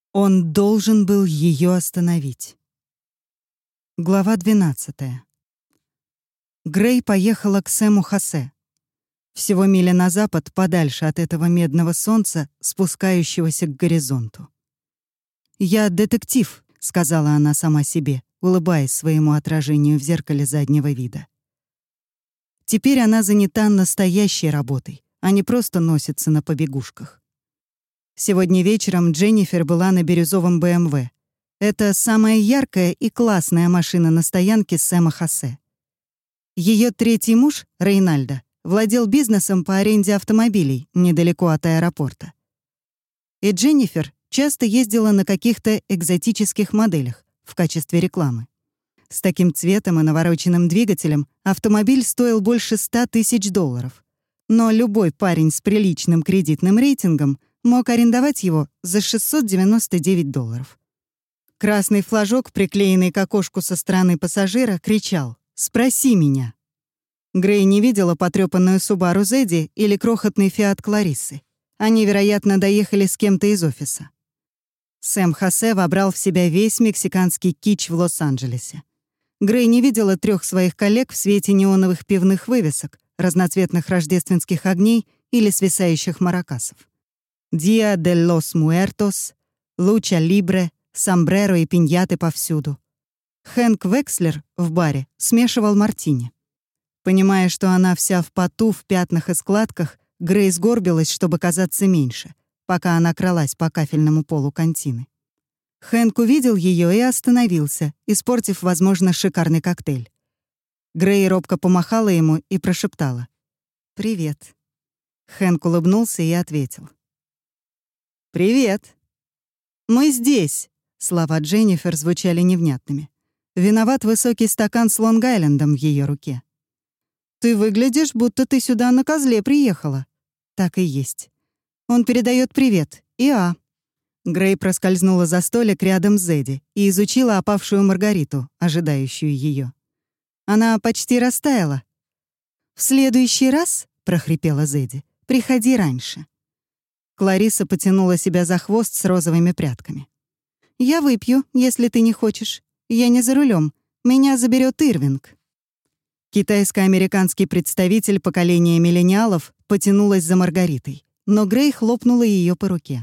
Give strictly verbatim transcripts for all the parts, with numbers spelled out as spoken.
Он должен был ее остановить. Глава двенадцатая. Грей поехала к Сэму Хосе. Всего миля на запад, подальше от этого медного солнца, спускающегося к горизонту. «Я детектив», — сказала она сама себе, улыбаясь своему отражению в зеркале заднего вида. Теперь она занята настоящей работой, а не просто носится на побегушках. Сегодня вечером Дженнифер была на бирюзовом бэ эм вэ. Это самая яркая и классная машина на стоянке Сэма Хосе. Ее третий муж, Рейнальдо, владел бизнесом по аренде автомобилей недалеко от аэропорта. И Дженнифер часто ездила на каких-то экзотических моделях в качестве рекламы. С таким цветом и навороченным двигателем автомобиль стоил больше ста тысяч долларов. Но любой парень с приличным кредитным рейтингом мог арендовать его за шестьсот девяносто девять долларов. Красный флажок, приклеенный к окошку со стороны пассажира, кричал: «Спроси меня». Грей не видела потрёпанную Subaru Зедди или крохотный Фиат Клариссы. Они, вероятно, доехали с кем-то из офиса. Сэм Хосе вобрал в себя весь мексиканский кич в Лос-Анджелесе. Грей не видела трёх своих коллег в свете неоновых пивных вывесок, разноцветных рождественских огней или свисающих маракасов. «Dia de los Muertos», «Lucha Libre», «Сомбреро» и пиньяты повсюду. Хэнк Векслер в баре смешивал мартини. Понимая, что она вся в поту, в пятнах и складках, Грей сгорбилась, чтобы казаться меньше, пока она кралась по кафельному полу кантины. Хэнк увидел ее и остановился, испортив, возможно, шикарный коктейль. Грей робко помахала ему и прошептала: «Привет». Хэнк улыбнулся и ответил: «Привет». «Мы здесь», — слова Дженнифер звучали невнятными. Виноват высокий стакан с Лонг-Айлендом в ее руке. «Ты выглядишь, будто ты сюда на козле приехала». «Так и есть». «Он передает привет. Иа». Грей проскользнула за столик рядом с Зедди и изучила опавшую Маргариту, ожидающую ее. Она почти растаяла. «В следующий раз», — прохрипела Зедди, — «приходи раньше». Кларисса потянула себя за хвост с розовыми прядками. «Я выпью, если ты не хочешь. Я не за рулем. Меня заберет Ирвинг». Китайско-американский представитель поколения миллениалов потянулась за Маргаритой, но Грей хлопнула ее по руке.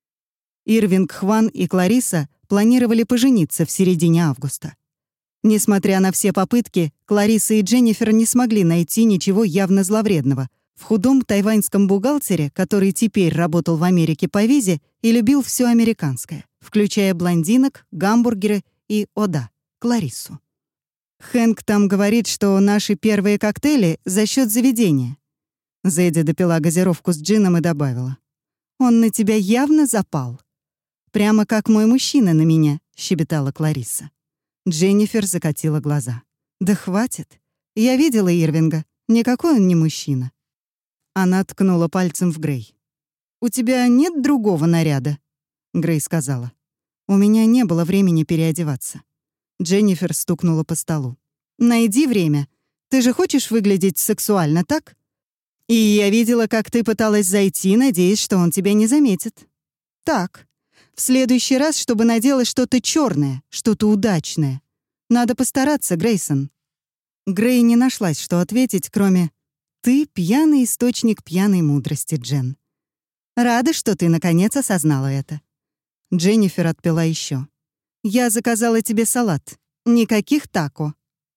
Ирвинг Хван и Кларисса планировали пожениться в середине августа. Несмотря на все попытки, Кларисса и Дженнифер не смогли найти ничего явно зловредного в худом тайваньском бухгалтере, который теперь работал в Америке по визе и любил все американское, включая блондинок, гамбургеры и, о да, Клариссу. «Хэнк там говорит, что наши первые коктейли за счет заведения». Зэдди допила газировку с джином и добавила: «Он на тебя явно запал». «Прямо как мой мужчина на меня», — щебетала Кларисса. Дженнифер закатила глаза. «Да хватит. Я видела Ирвинга. Никакой он не мужчина». Она ткнула пальцем в Грей. «У тебя нет другого наряда?» Грей сказала: «У меня не было времени переодеваться». Дженнифер стукнула по столу. «Найди время. Ты же хочешь выглядеть сексуально, так? И я видела, как ты пыталась зайти, надеясь, что он тебя не заметит. Так. В следующий раз, чтобы надела что-то черное, что-то удачное. Надо постараться, Грейсон». Грей не нашлась, что ответить, кроме: «Ты — пьяный источник пьяной мудрости, Джен. Рада, что ты, наконец, осознала это». Дженнифер отпила еще. «Я заказала тебе салат. Никаких тако».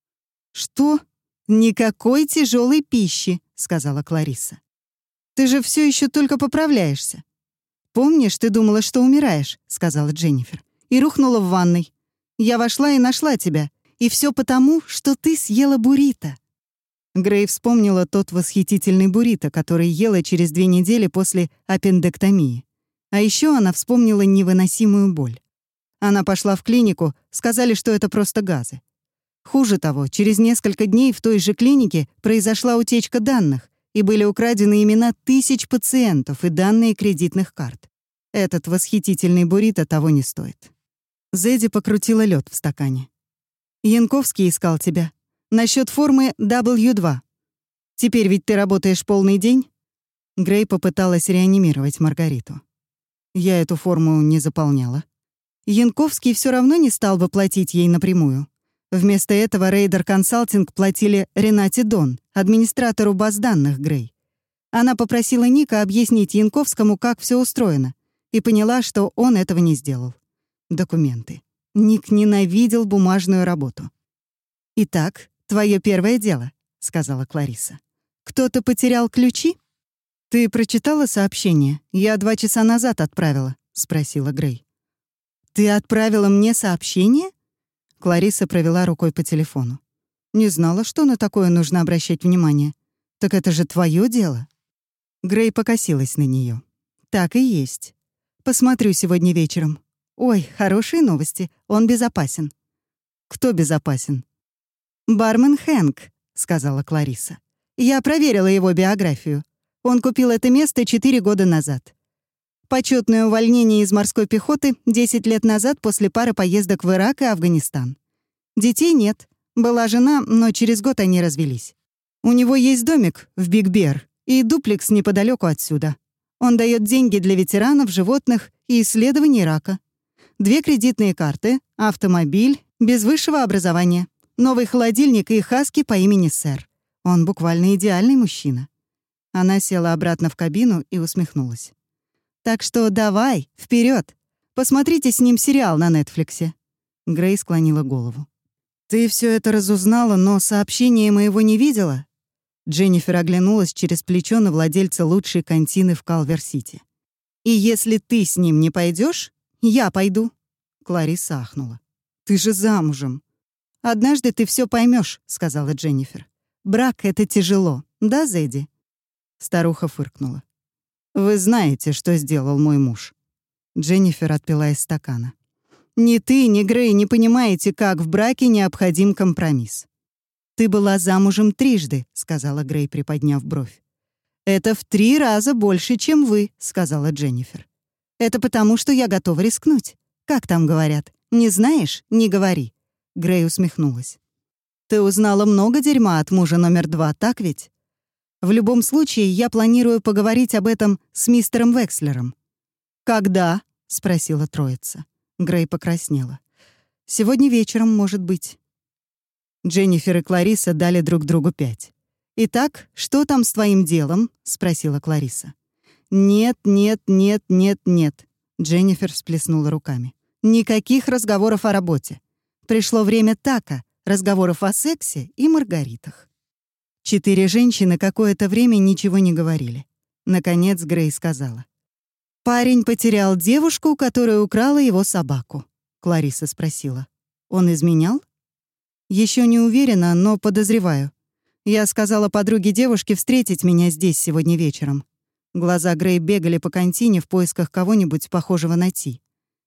«Что? Никакой тяжелой пищи», — сказала Кларисса. «Ты же все еще только поправляешься». «Помнишь, ты думала, что умираешь», — сказала Дженнифер, и рухнула в ванной. «Я вошла и нашла тебя. И все потому, что ты съела буррито». Грей вспомнила тот восхитительный буррито, который ела через две недели после аппендэктомии. А еще она вспомнила невыносимую боль. Она пошла в клинику, сказали, что это просто газы. Хуже того, через несколько дней в той же клинике произошла утечка данных, и были украдены имена тысяч пациентов и данные кредитных карт. Этот восхитительный буррито того не стоит. Зэдди покрутила лед в стакане. «Янковский искал тебя. Насчет формы дабл ю два. Теперь ведь ты работаешь полный день?» Грей попыталась реанимировать Маргариту. «Я эту форму не заполняла», Янковский все равно не стал бы платить ей напрямую. Вместо этого Рейдер Консалтинг платили Ренате Дон, администратору баз данных Грей. Она попросила Ника объяснить Янковскому, как все устроено, и поняла, что он этого не сделал. Документы. Ник ненавидел бумажную работу. «Итак, твое первое дело», — сказала Клариса. «Кто-то потерял ключи?» «Ты прочитала сообщение? Я два часа назад отправила», — спросила Грей. «Ты отправила мне сообщение?» Клариса провела рукой по телефону. «Не знала, что на такое нужно обращать внимание. Так это же твое дело». Грей покосилась на нее. «Так и есть. Посмотрю сегодня вечером. Ой, хорошие новости. Он безопасен». «Кто безопасен?» «Бармен Хэнк», — сказала Клариса. «Я проверила его биографию. Он купил это место четыре года назад. Почетное увольнение из морской пехоты десять лет назад после пары поездок в Ирак и Афганистан. Детей нет. Была жена, но через год они развелись. У него есть домик в Биг-Бер и дуплекс неподалеку отсюда. Он дает деньги для ветеранов, животных и исследований рака. Две кредитные карты, автомобиль, без высшего образования, новый холодильник и хаски по имени Сэр. Он буквально идеальный мужчина». Она села обратно в кабину и усмехнулась. «Так что давай, вперед! Посмотрите с ним сериал на Нетфликсе». Грей склонила голову. «Ты все это разузнала, но сообщения моего не видела?» Дженнифер оглянулась через плечо на владельца лучшей кантины в Калвер-Сити. «И если ты с ним не пойдешь, я пойду». Клариса ахнула. «Ты же замужем». «Однажды ты все поймешь, сказала Дженнифер. «Брак — это тяжело, да, Зэдди?» Старуха фыркнула. «Вы знаете, что сделал мой муж». Дженнифер отпила из стакана. «Ни ты, ни Грей не понимаете, как в браке необходим компромисс». «Ты была замужем трижды», — сказала Грей, приподняв бровь. «Это в три раза больше, чем вы», — сказала Дженнифер. «Это потому, что я готова рискнуть. Как там говорят? Не знаешь — не говори». Грей усмехнулась. «Ты узнала много дерьма от мужа номер два, так ведь? В любом случае, я планирую поговорить об этом с мистером Векслером». «Когда?» — спросила троица. Грей покраснела. «Сегодня вечером, может быть». Дженнифер и Клариса дали друг другу пять. «Итак, что там с твоим делом?» — спросила Клариса. «Нет, нет, нет, нет, нет». Дженнифер всплеснула руками. «Никаких разговоров о работе. Пришло время така, разговоров о сексе и маргаритах». Четыре женщины какое-то время ничего не говорили. Наконец Грей сказала. «Парень потерял девушку, которая украла его собаку». Клариса спросила. «Он изменял?» «Еще не уверена, но подозреваю. Я сказала подруге девушки встретить меня здесь сегодня вечером». Глаза Грей бегали по контине в поисках кого-нибудь похожего на Ти.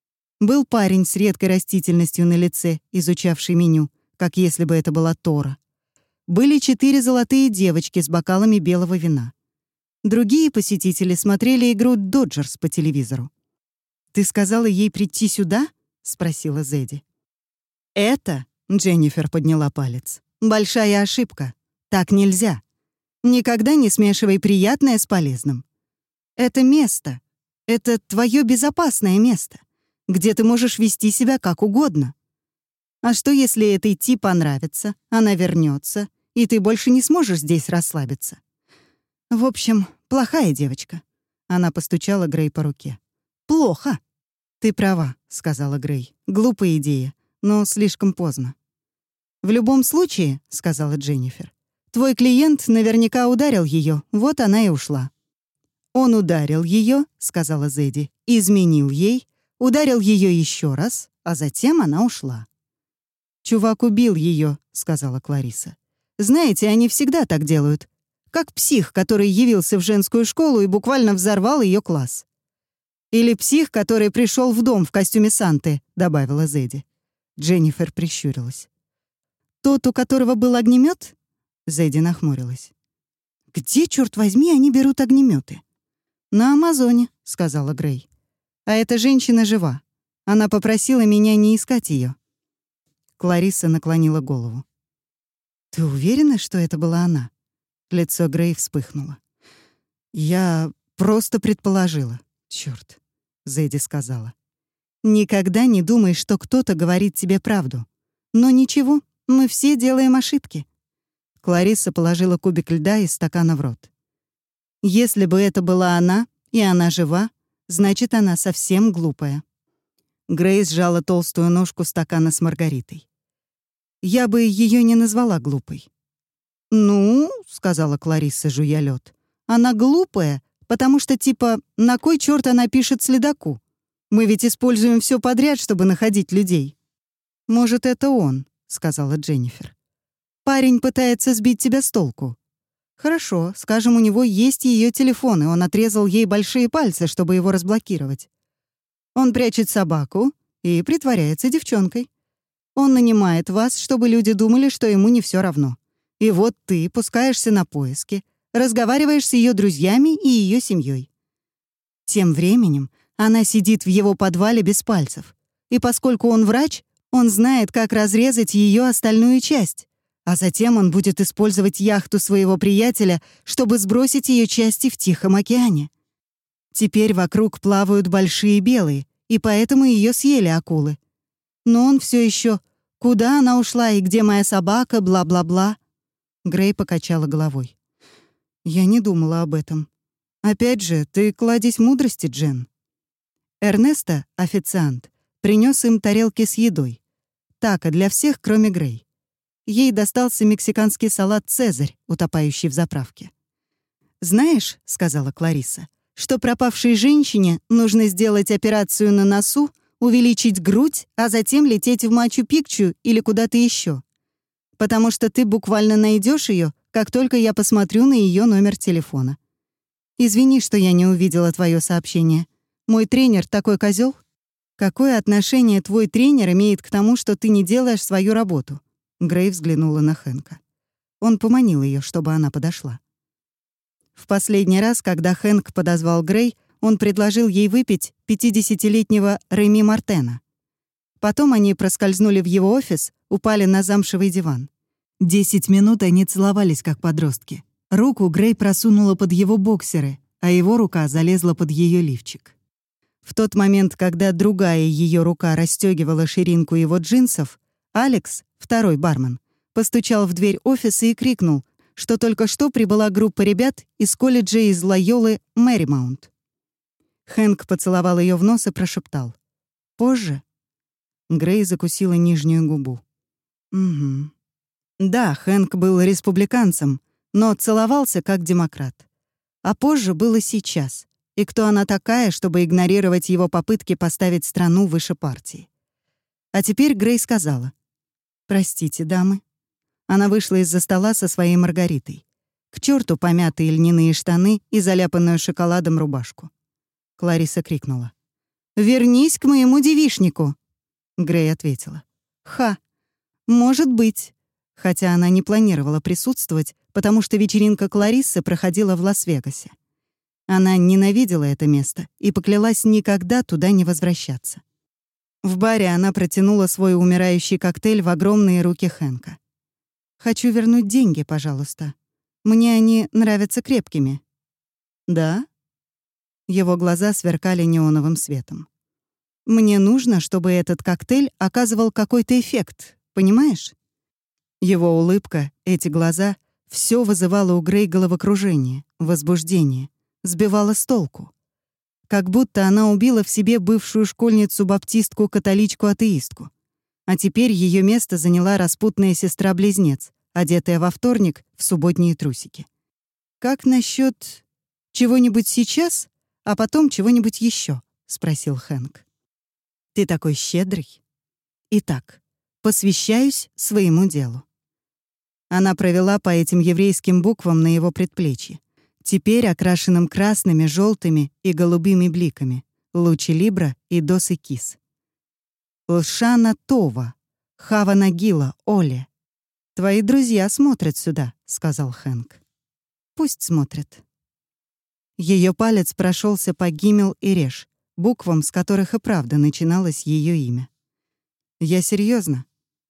Был парень с редкой растительностью на лице, изучавший меню, как если бы это была Тора. Были четыре золотые девочки с бокалами белого вина. Другие посетители смотрели игру «Доджерс» по телевизору. «Ты сказала ей прийти сюда?» — спросила Зэдди. «Это», — Дженнифер подняла палец, — «большая ошибка. Так нельзя. Никогда не смешивай приятное с полезным. Это место. Это твое безопасное место, где ты можешь вести себя как угодно. А что, если этой Ти понравится, она вернется, и ты больше не сможешь здесь расслабиться? В общем, плохая девочка». Она постучала Грей по руке. «Плохо». «Ты права», — сказала Грей. «Глупая идея, но слишком поздно». «В любом случае», — сказала Дженнифер, «твой клиент наверняка ударил ее, вот она и ушла». «Он ударил ее», — сказала Зэдди, «изменил ей, ударил ее еще раз, а затем она ушла». «Чувак убил ее», — сказала Клариса. «Знаете, они всегда так делают. Как псих, который явился в женскую школу и буквально взорвал ее класс». «Или псих, который пришел в дом в костюме Санты», — добавила Зэдди. Дженнифер прищурилась. «Тот, у которого был огнемет?» Зэдди нахмурилась. «Где, черт возьми, они берут огнеметы?» «На Амазоне», — сказала Грей. «А эта женщина жива. Она попросила меня не искать ее». Клариса наклонила голову. «Ты уверена, что это была она?» Лицо Грей вспыхнуло. «Я просто предположила. Чёрт», — Зэдди сказала. Никогда не думай, что кто-то говорит тебе правду. Но ничего, мы все делаем ошибки. Кларисса положила кубик льда из стакана в рот. Если бы это была она, и она жива, значит, она совсем глупая. Грейс сжала толстую ножку стакана с маргаритой. Я бы ее не назвала глупой. «Ну, — сказала Кларисса, жуя лед, — она глупая, потому что, типа, на кой черт она пишет следаку? Мы ведь используем все подряд, чтобы находить людей». «Может, это он», — сказала Дженнифер. «Парень пытается сбить тебя с толку». «Хорошо, скажем, у него есть ее телефон, и он отрезал ей большие пальцы, чтобы его разблокировать. Он прячет собаку и притворяется девчонкой. Он нанимает вас, чтобы люди думали, что ему не все равно. И вот ты пускаешься на поиски, разговариваешь с ее друзьями и ее семьей. Тем временем она сидит в его подвале без пальцев. И поскольку он врач, он знает, как разрезать ее остальную часть. А затем он будет использовать яхту своего приятеля, чтобы сбросить ее части в Тихом океане. Теперь вокруг плавают большие белые, и поэтому ее съели акулы. Но он все еще: «Куда она ушла и где моя собака? Бла-бла-бла». Грей покачала головой. «Я не думала об этом. Опять же, ты кладезь мудрости, Джен». Эрнесто, официант, принес им тарелки с едой. Тако для всех, кроме Грей. Ей достался мексиканский салат «Цезарь», утопающий в заправке. «Знаешь, — сказала Кларисса, — что пропавшей женщине нужно сделать операцию на носу, увеличить грудь, а затем лететь в Мачу-Пикчу или куда-то еще. Потому что ты буквально найдешь ее, как только я посмотрю на ее номер телефона. Извини, что я не увидела твое сообщение. Мой тренер такой козел. Какое отношение твой тренер имеет к тому, что ты не делаешь свою работу?» Грей взглянула на Хэнка. Он поманил ее, чтобы она подошла. В последний раз, когда Хэнк подозвал Грей, он предложил ей выпить пятидесятилетнего Реми Мартена. Потом они проскользнули в его офис, упали на замшевый диван. Десять минут они целовались, как подростки. Руку Грей просунула под его боксеры, а его рука залезла под ее лифчик. В тот момент, когда другая ее рука расстегивала ширинку его джинсов, Алекс, второй бармен, постучал в дверь офиса и крикнул, что только что прибыла группа ребят из колледжа из Лойолы Мэрримаунт. Хэнк поцеловал ее в нос и прошептал: «Позже?» Грей закусила нижнюю губу. «Угу». Да, Хэнк был республиканцем, но целовался как демократ. А позже было сейчас. И кто она такая, чтобы игнорировать его попытки поставить страну выше партии? А теперь Грей сказала: «Простите, дамы». Она вышла из-за стола со своей Маргаритой. К черту помятые льняные штаны и заляпанную шоколадом рубашку. Клариса крикнула: «Вернись к моему девичнику!» Грей ответила: «Ха, может быть», хотя она не планировала присутствовать, потому что вечеринка Клариссы проходила в Лас-Вегасе. Она ненавидела это место и поклялась никогда туда не возвращаться. В баре она протянула свой умирающий коктейль в огромные руки Хэнка. «Хочу вернуть деньги, пожалуйста. Мне они нравятся крепкими». «Да?» Его глаза сверкали неоновым светом. «Мне нужно, чтобы этот коктейль оказывал какой-то эффект, понимаешь?» Его улыбка, эти глаза — все вызывало у Грей головокружение, возбуждение, сбивало с толку. Как будто она убила в себе бывшую школьницу-баптистку-католичку-атеистку. А теперь ее место заняла распутная сестра-близнец, одетая во вторник в субботние трусики. «Как насчет чего-нибудь сейчас, а потом чего-нибудь еще?» — спросил Хэнк. «Ты такой щедрый. Итак, посвящаюсь своему делу». Она провела по этим еврейским буквам на его предплечье, теперь окрашенным красными, желтыми и голубыми бликами, лучи Либра и досы Кис. «Лшана Това, Хава Нагила, Оле. Твои друзья смотрят сюда», — сказал Хэнк. «Пусть смотрят». Ее палец прошелся по Гимел и Реш, буквам, с которых и правда начиналось ее имя. «Я серьезно.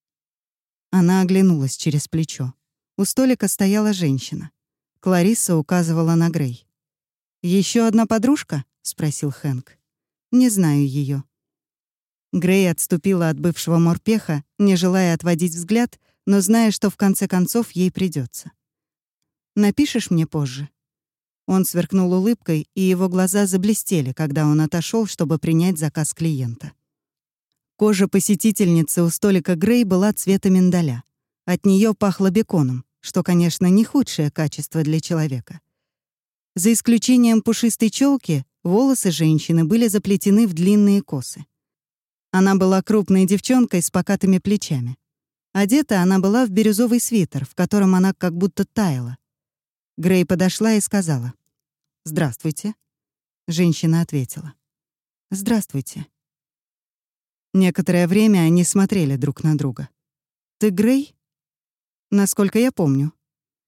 Она оглянулась через плечо. У столика стояла женщина. Кларисса указывала на Грей. Еще одна подружка?» — спросил Хэнк. «Не знаю ее. Грей отступила от бывшего морпеха, не желая отводить взгляд, но зная, что в конце концов ей придется. «Напишешь мне позже?» Он сверкнул улыбкой, и его глаза заблестели, когда он отошел, чтобы принять заказ клиента. Кожа посетительницы у столика Грей была цвета миндаля. От нее пахло беконом, что, конечно, не худшее качество для человека. За исключением пушистой челки, волосы женщины были заплетены в длинные косы. Она была крупной девчонкой с покатыми плечами. Одета она была в бирюзовый свитер, в котором она как будто таяла. Грей подошла и сказала: «Здравствуйте». Женщина ответила: «Здравствуйте». Некоторое время они смотрели друг на друга. «Ты Грей?» «Насколько я помню».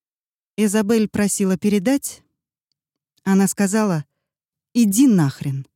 Изабель просила передать. Она сказала: «Иди нахрен».